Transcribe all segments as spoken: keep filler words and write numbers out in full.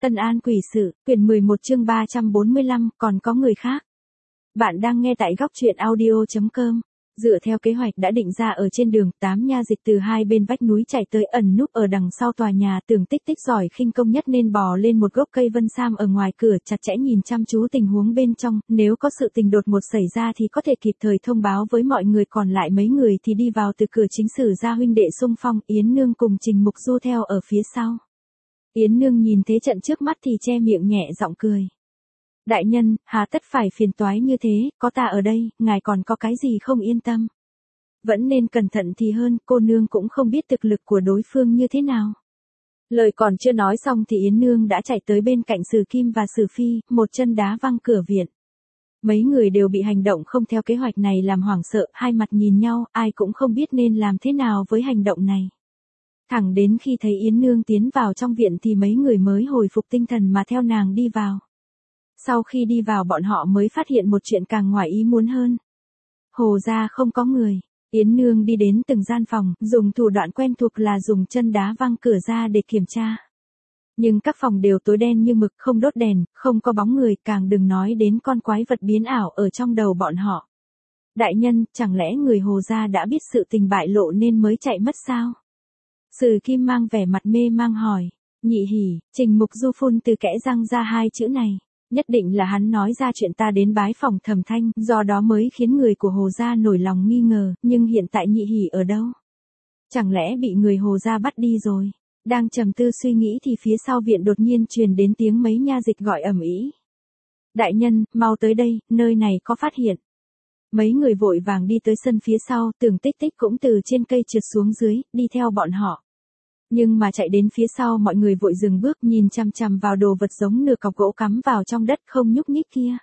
Tân An quỷ sự, quyển mười một chương ba trăm bốn mươi lăm, còn có người khác. Bạn đang nghe tại góc truyện audio chấm com. Dựa theo kế hoạch đã định ra ở trên đường, tám nha dịch từ hai bên vách núi chạy tới ẩn núp ở đằng sau tòa nhà. Tưởng Tích Tích giỏi khinh công nhất nên bò lên một gốc cây vân sam ở ngoài cửa, chặt chẽ nhìn chăm chú tình huống bên trong, nếu có sự tình đột ngột xảy ra thì có thể kịp thời thông báo với mọi người, còn lại mấy người thì đi vào từ cửa chính sử ra huynh đệ xung phong. Yến Nương cùng Trình Mục Du theo ở phía sau. Yến Nương nhìn thế trận trước mắt thì che miệng nhẹ giọng cười. Đại nhân, hà tất phải phiền toái như thế, có ta ở đây, ngài còn có cái gì không yên tâm. Vẫn nên cẩn thận thì hơn, cô nương cũng không biết thực lực của đối phương như thế nào. Lời còn chưa nói xong thì Yến Nương đã chạy tới bên cạnh Sử Kim và Sử Phi, một chân đá văng cửa viện. Mấy người đều bị hành động không theo kế hoạch này làm hoảng sợ, hai mặt nhìn nhau, ai cũng không biết nên làm thế nào với hành động này. Thẳng đến khi thấy Yến Nương tiến vào trong viện thì mấy người mới hồi phục tinh thần mà theo nàng đi vào. Sau khi đi vào bọn họ mới phát hiện một chuyện càng ngoài ý muốn hơn. Hồ gia không có người. Yến Nương đi đến từng gian phòng, dùng thủ đoạn quen thuộc là dùng chân đá văng cửa ra để kiểm tra. Nhưng các phòng đều tối đen như mực, không đốt đèn, không có bóng người, càng đừng nói đến con quái vật biến ảo ở trong đầu bọn họ. Đại nhân, chẳng lẽ người Hồ gia đã biết sự tình bại lộ nên mới chạy mất sao? Sử Kim mang vẻ mặt mê mang hỏi. Nhị hỉ, Trình Mục Du phun từ kẽ răng ra hai chữ này. Nhất định là hắn nói ra chuyện ta đến bái phòng Thẩm Thanh, do đó mới khiến người của Hồ gia nổi lòng nghi ngờ, nhưng hiện tại nhị hỉ ở đâu? Chẳng lẽ bị người Hồ gia bắt đi rồi? Đang trầm tư suy nghĩ thì phía sau viện đột nhiên truyền đến tiếng mấy nha dịch gọi ầm ĩ. Đại nhân, mau tới đây, nơi này có phát hiện. Mấy người vội vàng đi tới sân phía sau, Tưởng Tích Tích cũng từ trên cây trượt xuống dưới, đi theo bọn họ. Nhưng mà chạy đến phía sau mọi người vội dừng bước nhìn chằm chằm vào đồ vật giống nửa cọc gỗ cắm vào trong đất không nhúc nhích kia.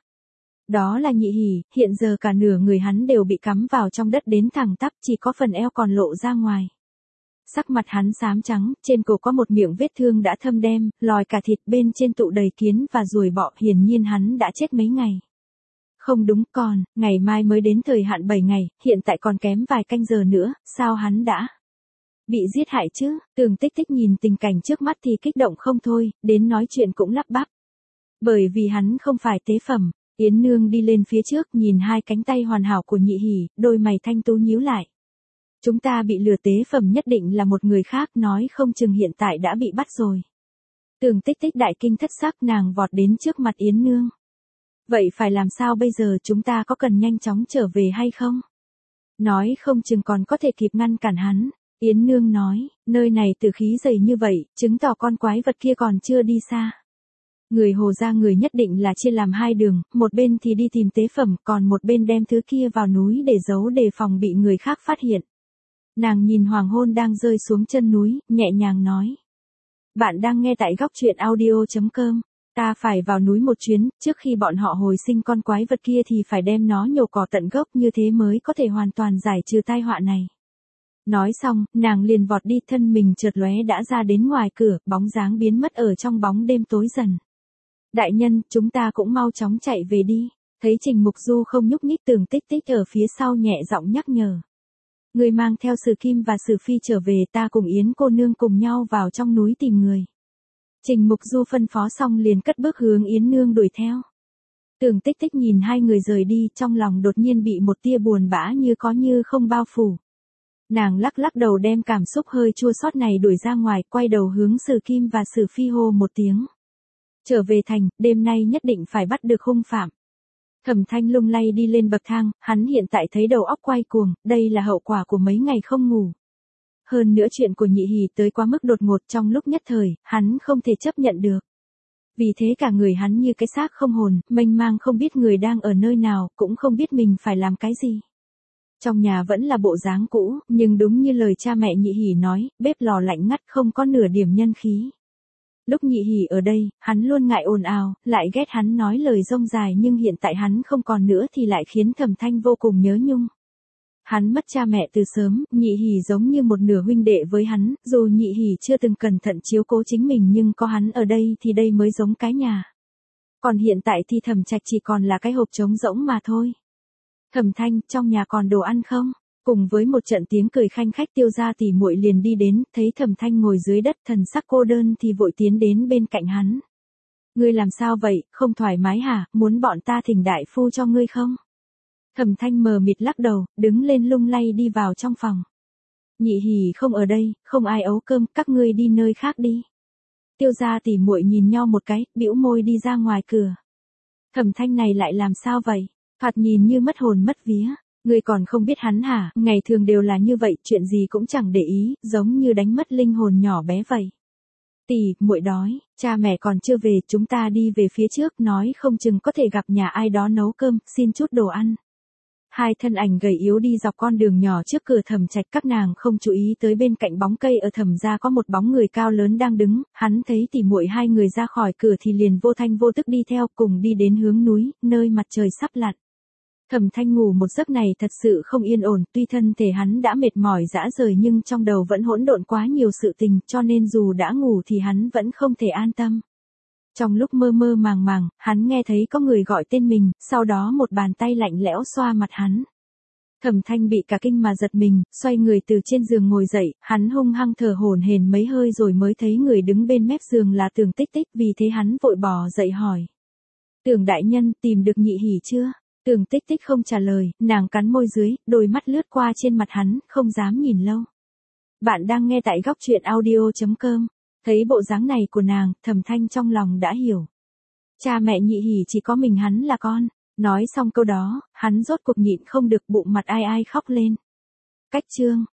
Đó là nhị hỉ, hiện giờ cả nửa người hắn đều bị cắm vào trong đất đến thẳng tắp, chỉ có phần eo còn lộ ra ngoài. Sắc mặt hắn xám trắng, trên cổ có một miệng vết thương đã thâm đen, lòi cả thịt, bên trên tụ đầy kiến và ruồi bọ, hiển nhiên hắn đã chết mấy ngày. Không đúng, còn, ngày mai mới đến thời hạn bảy ngày, hiện tại còn kém vài canh giờ nữa, sao hắn đã bị giết hại chứ? Tưởng Tích Tích nhìn tình cảnh trước mắt thì kích động không thôi, đến nói chuyện cũng lắp bắp. Bởi vì hắn không phải tế phẩm. Yến Nương đi lên phía trước nhìn hai cánh tay hoàn hảo của nhị hỉ, đôi mày thanh tú nhíu lại. Chúng ta bị lừa, tế phẩm nhất định là một người khác, nói không chừng hiện tại đã bị bắt rồi. Tưởng Tích Tích đại kinh thất sắc, nàng vọt đến trước mặt Yến Nương. Vậy phải làm sao bây giờ, chúng ta có cần nhanh chóng trở về hay không? Nói không chừng còn có thể kịp ngăn cản hắn. Yến Nương nói, nơi này tử khí dày như vậy, chứng tỏ con quái vật kia còn chưa đi xa. Người Hồ gia người nhất định là chia làm hai đường, một bên thì đi tìm tế phẩm, còn một bên đem thứ kia vào núi để giấu đề phòng bị người khác phát hiện. Nàng nhìn hoàng hôn đang rơi xuống chân núi, nhẹ nhàng nói. Bạn đang nghe tại góc truyện audio chấm com. Ta phải vào núi một chuyến, trước khi bọn họ hồi sinh con quái vật kia thì phải đem nó nhổ cỏ tận gốc, như thế mới có thể hoàn toàn giải trừ tai họa này. Nói xong, nàng liền vọt đi, thân mình chợt lóe đã ra đến ngoài cửa, bóng dáng biến mất ở trong bóng đêm tối dần. Đại nhân, chúng ta cũng mau chóng chạy về đi. Thấy Trình Mục Du không nhúc nhích, Tưởng Tích Tích ở phía sau nhẹ giọng nhắc nhở. Người mang theo Sử Kim và Sử Phi trở về, ta cùng Yến cô nương cùng nhau vào trong núi tìm người. Trình Mục Du phân phó xong liền cất bước hướng Yến Nương đuổi theo. Tưởng Tích Tích nhìn hai người rời đi, trong lòng đột nhiên bị một tia buồn bã như có như không bao phủ. Nàng lắc lắc đầu đem cảm xúc hơi chua xót này đuổi ra ngoài, quay đầu hướng Sử Kim và Sử Phi hô một tiếng. Trở về thành, đêm nay nhất định phải bắt được hung phạm. Thẩm Thanh lung lay đi lên bậc thang, hắn hiện tại thấy đầu óc quay cuồng, đây là hậu quả của mấy ngày không ngủ. Hơn nữa chuyện của nhị hỉ tới quá mức đột ngột, trong lúc nhất thời, hắn không thể chấp nhận được. Vì thế cả người hắn như cái xác không hồn, mênh mang không biết người đang ở nơi nào, cũng không biết mình phải làm cái gì. Trong nhà vẫn là bộ dáng cũ, nhưng đúng như lời cha mẹ nhị hỉ nói, bếp lò lạnh ngắt không có nửa điểm nhân khí. Lúc nhị hỉ ở đây, hắn luôn ngại ồn ào, lại ghét hắn nói lời rông dài, nhưng hiện tại hắn không còn nữa thì lại khiến Thẩm Thanh vô cùng nhớ nhung. Hắn mất cha mẹ từ sớm, nhị hỉ giống như một nửa huynh đệ với hắn, dù nhị hỉ chưa từng cẩn thận chiếu cố chính mình nhưng có hắn ở đây thì đây mới giống cái nhà. Còn hiện tại thì Thẩm Trạch chỉ còn là cái hộp trống rỗng mà thôi. Thẩm Thanh, trong nhà còn đồ ăn không? Cùng với một trận tiếng cười khanh khách, Tiêu gia tỷ muội liền đi đến, thấy Thẩm Thanh ngồi dưới đất thần sắc cô đơn thì vội tiến đến bên cạnh hắn. Ngươi làm sao vậy, không thoải mái hả, muốn bọn ta thỉnh đại phu cho ngươi không? Thẩm Thanh mờ mịt lắc đầu, đứng lên lung lay đi vào trong phòng. Nhị Hỉ không ở đây, không ai ấu cơm, các ngươi đi nơi khác đi. Tiêu gia tỉ muội nhìn nhau một cái, bĩu môi đi ra ngoài cửa. Thẩm Thanh này lại làm sao vậy? Thoạt nhìn như mất hồn mất vía. Ngươi còn không biết hắn hả, ngày thường đều là như vậy, chuyện gì cũng chẳng để ý, giống như đánh mất linh hồn nhỏ bé vậy. Tỷ, muội đói, cha mẹ còn chưa về, chúng ta đi về phía trước, nói không chừng có thể gặp nhà ai đó nấu cơm, xin chút đồ ăn. Hai thân ảnh gầy yếu đi dọc con đường nhỏ trước cửa Thẩm Trạch, các nàng không chú ý tới bên cạnh bóng cây ở Thẩm gia có một bóng người cao lớn đang đứng, hắn thấy tỉ muội hai người ra khỏi cửa thì liền vô thanh vô tức đi theo, cùng đi đến hướng núi, nơi mặt trời sắp lặn. Thẩm Thanh ngủ một giấc này thật sự không yên ổn, tuy thân thể hắn đã mệt mỏi rã rời nhưng trong đầu vẫn hỗn độn quá nhiều sự tình, cho nên dù đã ngủ thì hắn vẫn không thể an tâm. Trong lúc mơ mơ màng màng, hắn nghe thấy có người gọi tên mình, sau đó một bàn tay lạnh lẽo xoa mặt hắn. Thẩm Thanh bị cả kinh mà giật mình, xoay người từ trên giường ngồi dậy, hắn hung hăng thở hổn hển mấy hơi rồi mới thấy người đứng bên mép giường là Tưởng Tích Tích, vì thế hắn vội bò dậy hỏi. Tưởng đại nhân, tìm được Nhị Hỉ chưa? Tưởng Tích Tích không trả lời, nàng cắn môi dưới, đôi mắt lướt qua trên mặt hắn, không dám nhìn lâu. Bạn đang nghe tại góc truyện audio chấm com. Thấy bộ dáng này của nàng, Thẩm Thanh trong lòng đã hiểu. Cha mẹ Nhị Hỉ chỉ có mình hắn là con. Nói xong câu đó, hắn rốt cuộc nhịn không được, bụng mặt ai ai khóc lên. Cách chương.